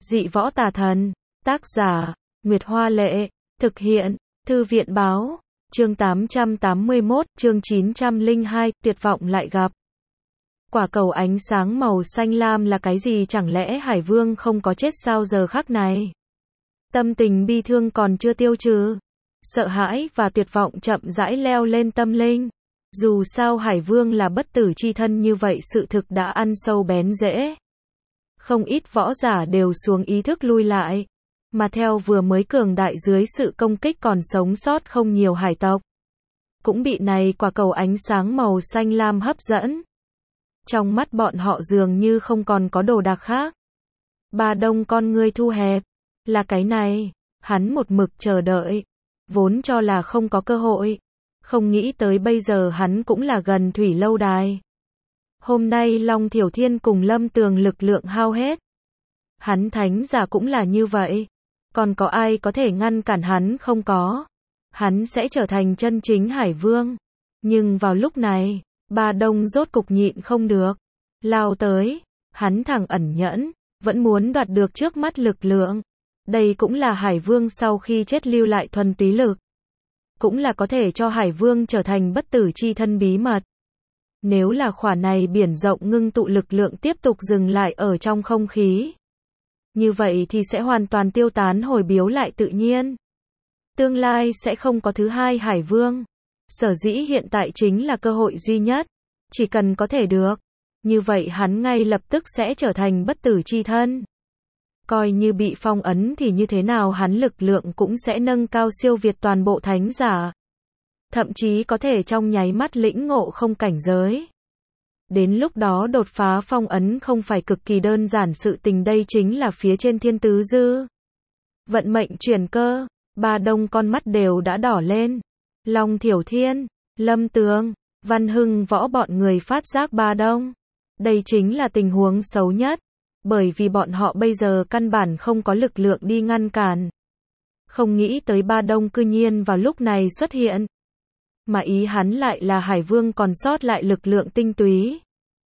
Dị võ tà thần. Tác giả, Nguyệt Hoa Lệ. Thực hiện, Thư viện Báo. Chương 881, chương 902, tuyệt vọng lại gặp. Quả cầu ánh sáng màu xanh lam là cái gì, chẳng lẽ Hải Vương không có chết sao giờ khắc này? Tâm tình bi thương còn chưa tiêu trừ. Sợ hãi và tuyệt vọng chậm rãi leo lên tâm linh. Dù sao Hải Vương là bất tử chi thân, như vậy sự thực đã ăn sâu bén rễ. Không ít võ giả đều xuống ý thức lui lại. Mà theo vừa mới cường đại dưới sự công kích còn sống sót không nhiều hải tộc. Cũng bị này quả cầu ánh sáng màu xanh lam hấp dẫn. Trong mắt bọn họ dường như không còn có đồ đạc khác. Ba Đông con ngươi thu hẹp. Là cái này, hắn một mực chờ đợi. Vốn cho là không có cơ hội. Không nghĩ tới bây giờ hắn cũng là gần thủy lâu đài. Hôm nay Long Thiểu Thiên cùng Lâm Tường lực lượng hao hết. Hắn thánh giả cũng là như vậy. Còn có ai có thể ngăn cản hắn không có. Hắn sẽ trở thành chân chính Hải Vương. Nhưng vào lúc này, Ba Đông rốt cục nhịn không được. Lao tới, hắn thẳng ẩn nhẫn, vẫn muốn đoạt được trước mắt lực lượng. Đây cũng là Hải Vương sau khi chết lưu lại thuần túy lực. Cũng là có thể cho Hải Vương trở thành bất tử chi thân bí mật. Nếu là khỏa này biển rộng ngưng tụ lực lượng tiếp tục dừng lại ở trong không khí. Như vậy thì sẽ hoàn toàn tiêu tán hồi biếu lại tự nhiên. Tương lai sẽ không có thứ hai Hải Vương. Sở dĩ hiện tại chính là cơ hội duy nhất. Chỉ cần có thể được. Như vậy hắn ngay lập tức sẽ trở thành bất tử chi thân. Coi như bị phong ấn thì như thế nào hắn lực lượng cũng sẽ nâng cao siêu việt toàn bộ thánh giả. Thậm chí có thể trong nháy mắt lĩnh ngộ không cảnh giới. Đến lúc đó đột phá phong ấn không phải cực kỳ đơn giản sự tình, đây chính là phía trên thiên tứ dư. Vận mệnh chuyển cơ, Ba Đông con mắt đều đã đỏ lên. Long Thiểu Thiên, Lâm Tường, Văn Hưng Võ bọn người phát giác Ba Đông. Đây chính là tình huống xấu nhất. Bởi vì bọn họ bây giờ căn bản không có lực lượng đi ngăn cản. Không nghĩ tới Ba Đông cư nhiên vào lúc này xuất hiện. Mà ý hắn lại là Hải Vương còn sót lại lực lượng tinh túy.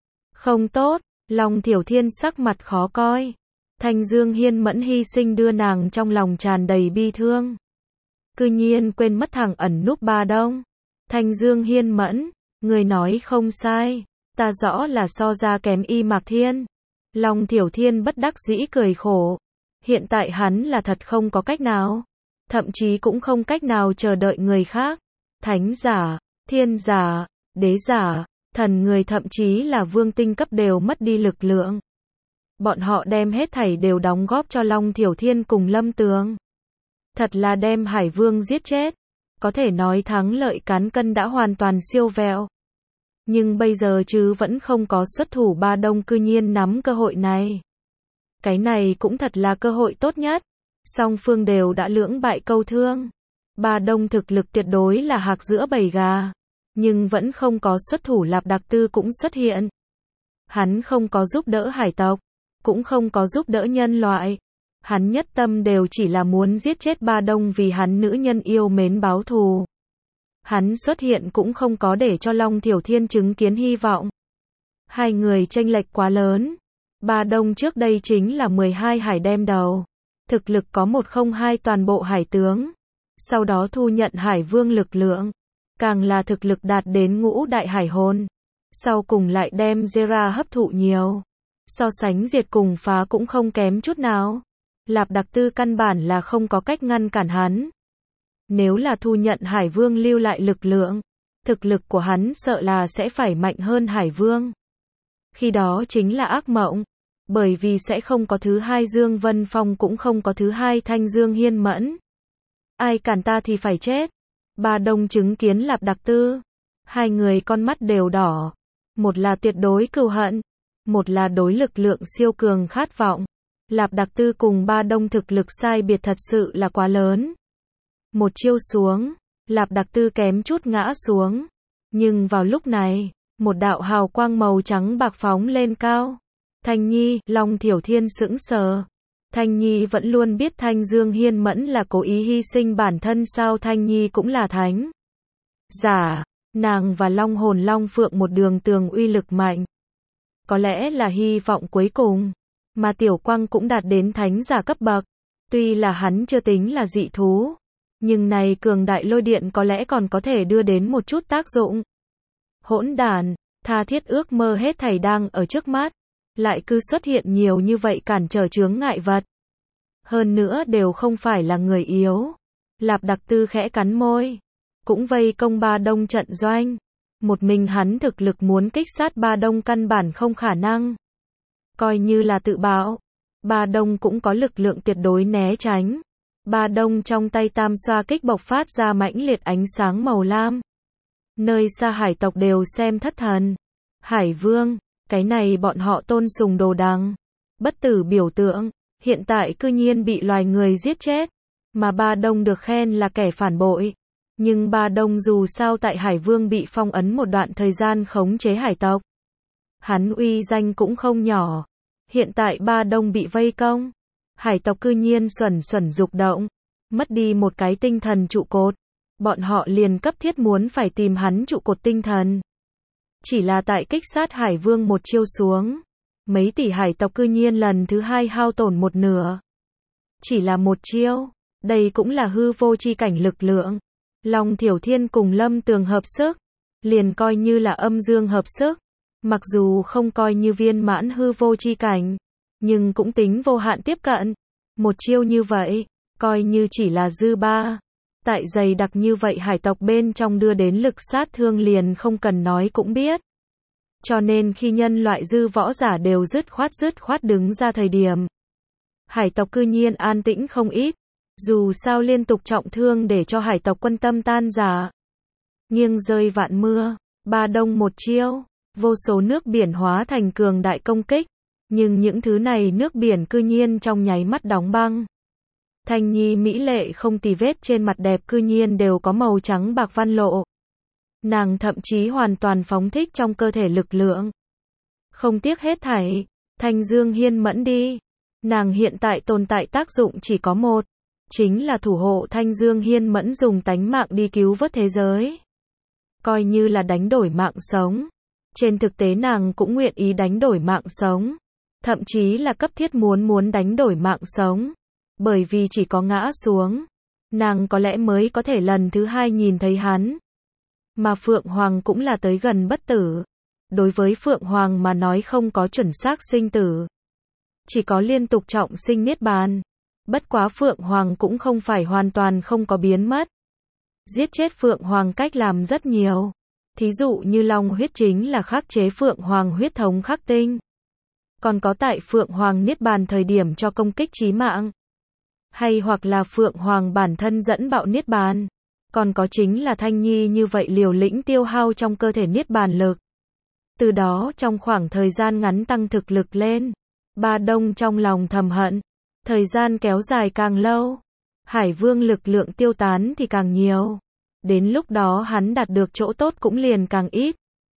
Không tốt, Long Thiểu Thiên sắc mặt khó coi. Thanh Dương Hiên Mẫn hy sinh đưa nàng trong lòng tràn đầy bi thương. Cư nhiên quên mất thằng ẩn núp Ba Đông. Thanh Dương Hiên Mẫn, người nói không sai, ta rõ là so ra kém Y Mạc Thiên. Long Thiểu Thiên bất đắc dĩ cười khổ. Hiện tại hắn là thật không có cách nào. Thậm chí cũng không cách nào chờ đợi người khác. Thánh giả, thiên giả, đế giả, thần người thậm chí là vương tinh cấp đều mất đi lực lượng. Bọn họ đem hết thảy đều đóng góp cho Long Thiểu Thiên cùng Lâm Tường. Thật là đem Hải Vương giết chết. Có thể nói thắng lợi cán cân đã hoàn toàn siêu vẹo. Nhưng bây giờ chứ vẫn không có xuất thủ, Ba Đông cư nhiên nắm cơ hội này. Cái này cũng thật là cơ hội tốt nhất. Song phương đều đã lưỡng bại câu thương. Ba Đông thực lực tuyệt đối là hạc giữa bầy gà. Nhưng vẫn không có xuất thủ, Lạp Đặc Tư cũng xuất hiện. Hắn không có giúp đỡ hải tộc. Cũng không có giúp đỡ nhân loại. Hắn nhất tâm đều chỉ là muốn giết chết Ba Đông vì hắn nữ nhân yêu mến báo thù. Hắn xuất hiện cũng không có để cho Long Thiểu Thiên chứng kiến hy vọng. Hai người chênh lệch quá lớn. Ba Đông trước đây chính là 12 hải đem đầu. Thực lực có 102 toàn bộ hải tướng. Sau đó thu nhận Hải Vương lực lượng. Càng là thực lực đạt đến ngũ đại hải hồn. Sau cùng lại đem Zera hấp thụ nhiều. So sánh diệt cùng phá cũng không kém chút nào. Lạp Đặc Tư căn bản là không có cách ngăn cản hắn. Nếu là thu nhận Hải Vương lưu lại lực lượng, thực lực của hắn sợ là sẽ phải mạnh hơn Hải Vương. Khi đó chính là ác mộng, bởi vì sẽ không có thứ hai Dương Vân Phong, cũng không có thứ hai Thanh Dương Hiên Mẫn. Ai cản ta thì phải chết. Ba Đông chứng kiến Lạp Đặc Tư, hai người con mắt đều đỏ. Một là tuyệt đối cừu hận, một là đối lực lượng siêu cường khát vọng. Lạp Đặc Tư cùng Ba Đông thực lực sai biệt thật sự là quá lớn. Một chiêu xuống, Lạp Đặc Tư kém chút ngã xuống. Nhưng vào lúc này, một đạo hào quang màu trắng bạc phóng lên cao. Thanh Nhi, Long Thiểu Thiên sững sờ. Thanh Nhi vẫn luôn biết Thanh Dương Hiên Mẫn là cố ý hy sinh bản thân sao? Thanh Nhi cũng là thánh giả, nàng và Long Hồn Long Phượng một đường tường uy lực mạnh. Có lẽ là hy vọng cuối cùng, mà Tiểu Quang cũng đạt đến thánh giả cấp bậc. Tuy là hắn chưa tính là dị thú, nhưng này cường đại lôi điện có lẽ còn có thể đưa đến một chút tác dụng. Hỗn đản, tha thiết ước mơ hết thảy đang ở trước mắt, lại cứ xuất hiện nhiều như vậy cản trở chướng ngại vật. Hơn nữa đều không phải là người yếu. Lạp Đặc Tư khẽ cắn môi, cũng vây công Ba Đông trận doanh. Một mình hắn thực lực muốn kích sát Ba Đông căn bản không khả năng. Coi như là tự bạo, Ba Đông cũng có lực lượng tuyệt đối né tránh. Ba Đông trong tay tam xoa kích bộc phát ra mãnh liệt ánh sáng màu lam. Nơi xa hải tộc đều xem thất thần. Hải Vương, cái này bọn họ tôn sùng đồ đằng, bất tử biểu tượng, hiện tại cư nhiên bị loài người giết chết. Mà Ba Đông được khen là kẻ phản bội. Nhưng Ba Đông dù sao tại Hải Vương bị phong ấn một đoạn thời gian khống chế hải tộc. Hắn uy danh cũng không nhỏ. Hiện tại Ba Đông bị vây công. Hải tộc cư nhiên xuẩn xuẩn dục động. Mất đi một cái tinh thần trụ cột. Bọn họ liền cấp thiết muốn phải tìm hắn trụ cột tinh thần. Chỉ là tại kích sát Hải Vương một chiêu xuống. Mấy tỷ hải tộc cư nhiên lần thứ hai hao tổn một nửa. Chỉ là một chiêu. Đây cũng là hư vô chi cảnh lực lượng. Long Thiểu Thiên cùng Lâm Tường hợp sức. Liền coi như là âm dương hợp sức. Mặc dù không coi như viên mãn hư vô chi cảnh. Nhưng cũng tính vô hạn tiếp cận. Một chiêu như vậy, coi như chỉ là dư ba. Tại dày đặc như vậy hải tộc bên trong đưa đến lực sát thương liền không cần nói cũng biết. Cho nên khi nhân loại dư võ giả đều dứt khoát đứng ra thời điểm. Hải tộc cư nhiên an tĩnh không ít. Dù sao liên tục trọng thương để cho hải tộc quân tâm tan rã. Nghiêng rơi vạn mưa, Ba Đông một chiêu, vô số nước biển hóa thành cường đại công kích. Nhưng những thứ này nước biển cư nhiên trong nháy mắt đóng băng. Thanh Nhi mỹ lệ không tì vết trên mặt đẹp cư nhiên đều có màu trắng bạc văn lộ. Nàng thậm chí hoàn toàn phóng thích trong cơ thể lực lượng. Không tiếc hết thảy, Thanh Dương Hiên Mẫn đi. Nàng hiện tại tồn tại tác dụng chỉ có một. Chính là thủ hộ Thanh Dương Hiên Mẫn dùng tánh mạng đi cứu vớt thế giới. Coi như là đánh đổi mạng sống. Trên thực tế nàng cũng nguyện ý đánh đổi mạng sống. Thậm chí là cấp thiết muốn đánh đổi mạng sống. Bởi vì chỉ có ngã xuống, nàng có lẽ mới có thể lần thứ hai nhìn thấy hắn. Mà Phượng Hoàng cũng là tới gần bất tử. Đối với Phượng Hoàng mà nói không có chuẩn xác sinh tử. Chỉ có liên tục trọng sinh niết bàn. Bất quá Phượng Hoàng cũng không phải hoàn toàn không có biến mất. Giết chết Phượng Hoàng cách làm rất nhiều. Thí dụ như Long huyết chính là khắc chế Phượng Hoàng huyết thống khắc tinh. Còn có tại Phượng Hoàng niết bàn thời điểm cho công kích chí mạng. Hay hoặc là Phượng Hoàng bản thân dẫn bạo niết bàn. Còn có chính là Thanh Nhi như vậy liều lĩnh tiêu hao trong cơ thể niết bàn lực. Từ đó trong khoảng thời gian ngắn tăng thực lực lên. Ba Đông trong lòng thầm hận. Thời gian kéo dài càng lâu. Hải Vương lực lượng tiêu tán thì càng nhiều. Đến lúc đó hắn đạt được chỗ tốt cũng liền càng ít.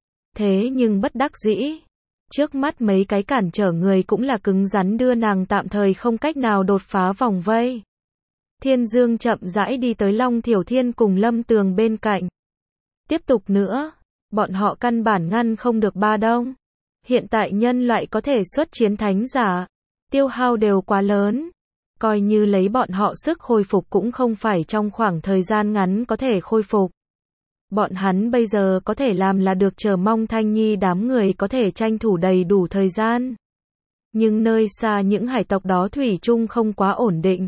Thế nhưng bất đắc dĩ. Trước mắt mấy cái cản trở người cũng là cứng rắn đưa nàng tạm thời không cách nào đột phá vòng vây. Thiên Dương chậm rãi đi tới Long Thiểu Thiên cùng Lâm Tường bên cạnh. Tiếp tục nữa, bọn họ căn bản ngăn không được Ba Đông. Hiện tại nhân loại có thể xuất chiến thánh giả, tiêu hao đều quá lớn. Coi như lấy bọn họ sức hồi phục cũng không phải trong khoảng thời gian ngắn có thể khôi phục. Bọn hắn bây giờ có thể làm là được chờ mong Thanh Nhi đám người có thể tranh thủ đầy đủ thời gian. Nhưng nơi xa những hải tộc đó thủy chung không quá ổn định.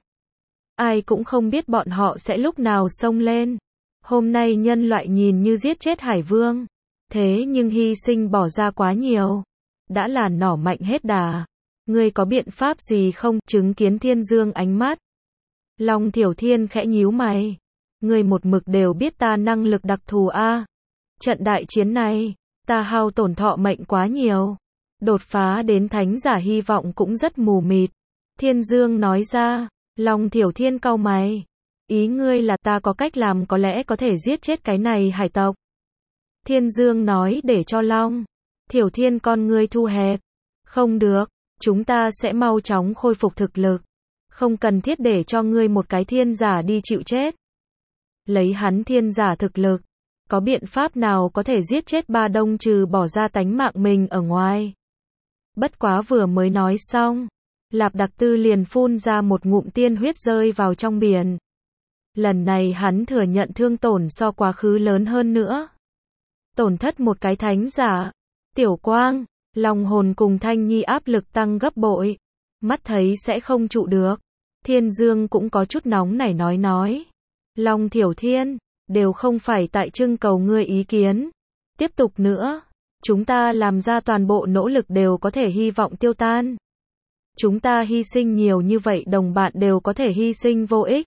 Ai cũng không biết bọn họ sẽ lúc nào xông lên. Hôm nay nhân loại nhìn như giết chết Hải Vương. Thế nhưng hy sinh bỏ ra quá nhiều. Đã là nỏ mạnh hết đà. Ngươi có biện pháp gì không? Chứng kiến Thiên Dương ánh mắt. Long Thiểu Thiên khẽ nhíu mày. Ngươi một mực đều biết ta năng lực đặc thù a. Trận đại chiến này, ta hao tổn thọ mệnh quá nhiều. Đột phá đến thánh giả hy vọng cũng rất mù mịt. Thiên Dương nói ra. Long Thiểu Thiên cau mày. Ý ngươi là ta có cách làm có lẽ có thể giết chết cái này hải tộc. Thiên Dương nói để cho Long Thiểu Thiên con ngươi thu hẹp. Không được, chúng ta sẽ mau chóng khôi phục thực lực. Không cần thiết để cho ngươi một cái thiên giả đi chịu chết. Lấy hắn thiên giả thực lực, có biện pháp nào có thể giết chết Ba Đông trừ bỏ ra tánh mạng mình ở ngoài. Bất quá vừa mới nói xong, Lạp Đặc Tư liền phun ra một ngụm tiên huyết rơi vào trong biển. Lần này hắn thừa nhận thương tổn so quá khứ lớn hơn nữa. Tổn thất một cái thánh giả. Tiểu Quang, Long Hồn cùng Thanh Nhi áp lực tăng gấp bội. Mắt thấy sẽ không trụ được. Thiên Dương cũng có chút nóng nảy nói. Long Thiểu Thiên, đều không phải tại trưng cầu ngươi ý kiến. Tiếp tục nữa, chúng ta làm ra toàn bộ nỗ lực đều có thể hy vọng tiêu tan. Chúng ta hy sinh nhiều như vậy đồng bạn đều có thể hy sinh vô ích.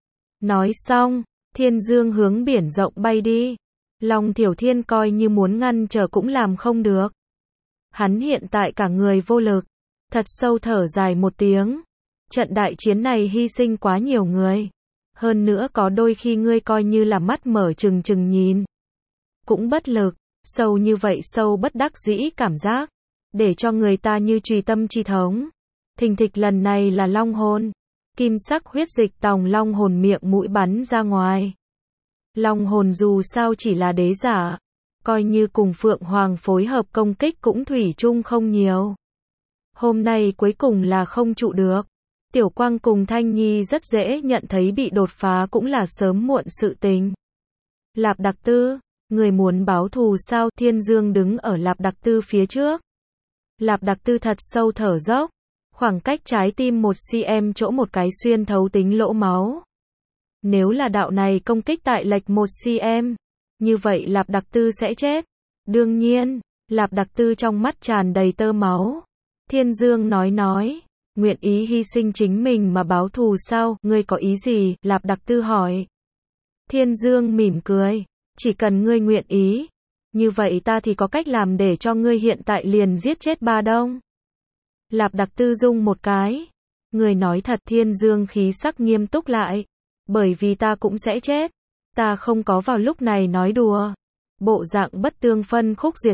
Nói xong, Thiên Dương hướng biển rộng bay đi. Long Thiểu Thiên coi như muốn ngăn trở cũng làm không được. Hắn hiện tại cả người vô lực, thật sâu thở dài một tiếng. Trận đại chiến này hy sinh quá nhiều người. Hơn nữa có đôi khi ngươi coi như là mắt mở trừng trừng nhìn. Cũng bất lực, sâu như vậy sâu bất đắc dĩ cảm giác. Để cho người ta như trùy tâm chi thống. Thình thịch lần này là long hồn. Kim sắc huyết dịch tòng long hồn miệng mũi bắn ra ngoài. Long hồn dù sao chỉ là đế giả. Coi như cùng Phượng Hoàng phối hợp công kích cũng thủy chung không nhiều. Hôm nay cuối cùng là không trụ được. Tiểu Quang cùng Thanh Nhi rất dễ nhận thấy bị đột phá cũng là sớm muộn sự tình. Lạp Đặc Tư, người muốn báo thù sao? Thiên Dương đứng ở Lạp Đặc Tư phía trước. Lạp Đặc Tư thật sâu thở dốc. Khoảng cách trái tim 1 cm chỗ một cái xuyên thấu tính lỗ máu. Nếu là đạo này công kích tại lệch 1 cm, như vậy Lạp Đặc Tư sẽ chết. Đương nhiên, Lạp Đặc Tư trong mắt tràn đầy tơ máu. Thiên Dương nói, nguyện ý hy sinh chính mình mà báo thù sao? Ngươi có ý gì? Lạp Đặc Tư hỏi. Thiên Dương mỉm cười, chỉ cần ngươi nguyện ý, như vậy ta thì có cách làm để cho ngươi hiện tại liền giết chết Ba Đông. Lạp Đặc Tư rung một cái. Người nói thật. Thiên Dương khí sắc nghiêm túc lại. Bởi vì ta cũng sẽ chết. Ta không có vào lúc này nói đùa. Bộ dạng bất tương phân khúc diệt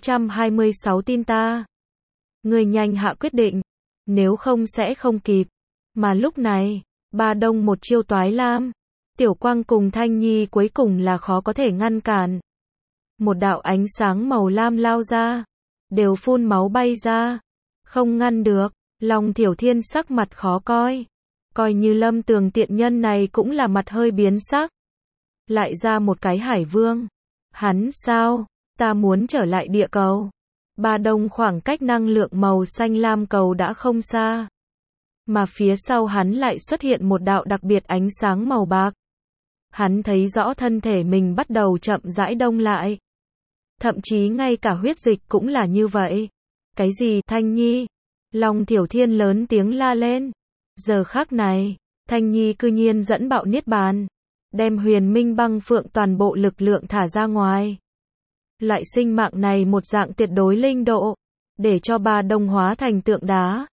626 tin ta. Người nhanh hạ quyết định. Nếu không sẽ không kịp. Mà lúc này, Ba Đông một chiêu toái lam. Tiểu Quang cùng Thanh Nhi cuối cùng là khó có thể ngăn cản. Một đạo ánh sáng màu lam lao ra. Đều phun máu bay ra. Không ngăn được. Long Thiểu Thiên sắc mặt khó coi. Coi như Lâm Tường tiện nhân này cũng là mặt hơi biến sắc. Lại ra một cái Hải Vương. Hắn sao? Ta muốn trở lại địa cầu. Ba Đông khoảng cách năng lượng màu xanh lam cầu đã không xa. Mà phía sau hắn lại xuất hiện một đạo đặc biệt ánh sáng màu bạc. Hắn thấy rõ thân thể mình bắt đầu chậm rãi đông lại. Thậm chí ngay cả huyết dịch cũng là như vậy. Cái gì? Thanh Nhi? Long Thiểu Thiên lớn tiếng la lên. Giờ khắc này, Thanh Nhi cư nhiên dẫn bạo niết bàn. Đem Huyền Minh Băng Phượng toàn bộ lực lượng thả ra ngoài. Loại sinh mạng này một dạng tuyệt đối linh độ. Để cho Ba Đông hóa thành tượng đá.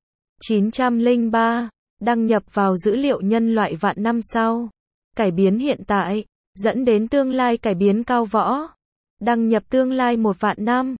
903. Đăng nhập vào dữ liệu nhân loại vạn năm sau. Cải biến hiện tại. Dẫn đến tương lai cải biến cao võ. Đăng nhập tương lai 1 vạn năm.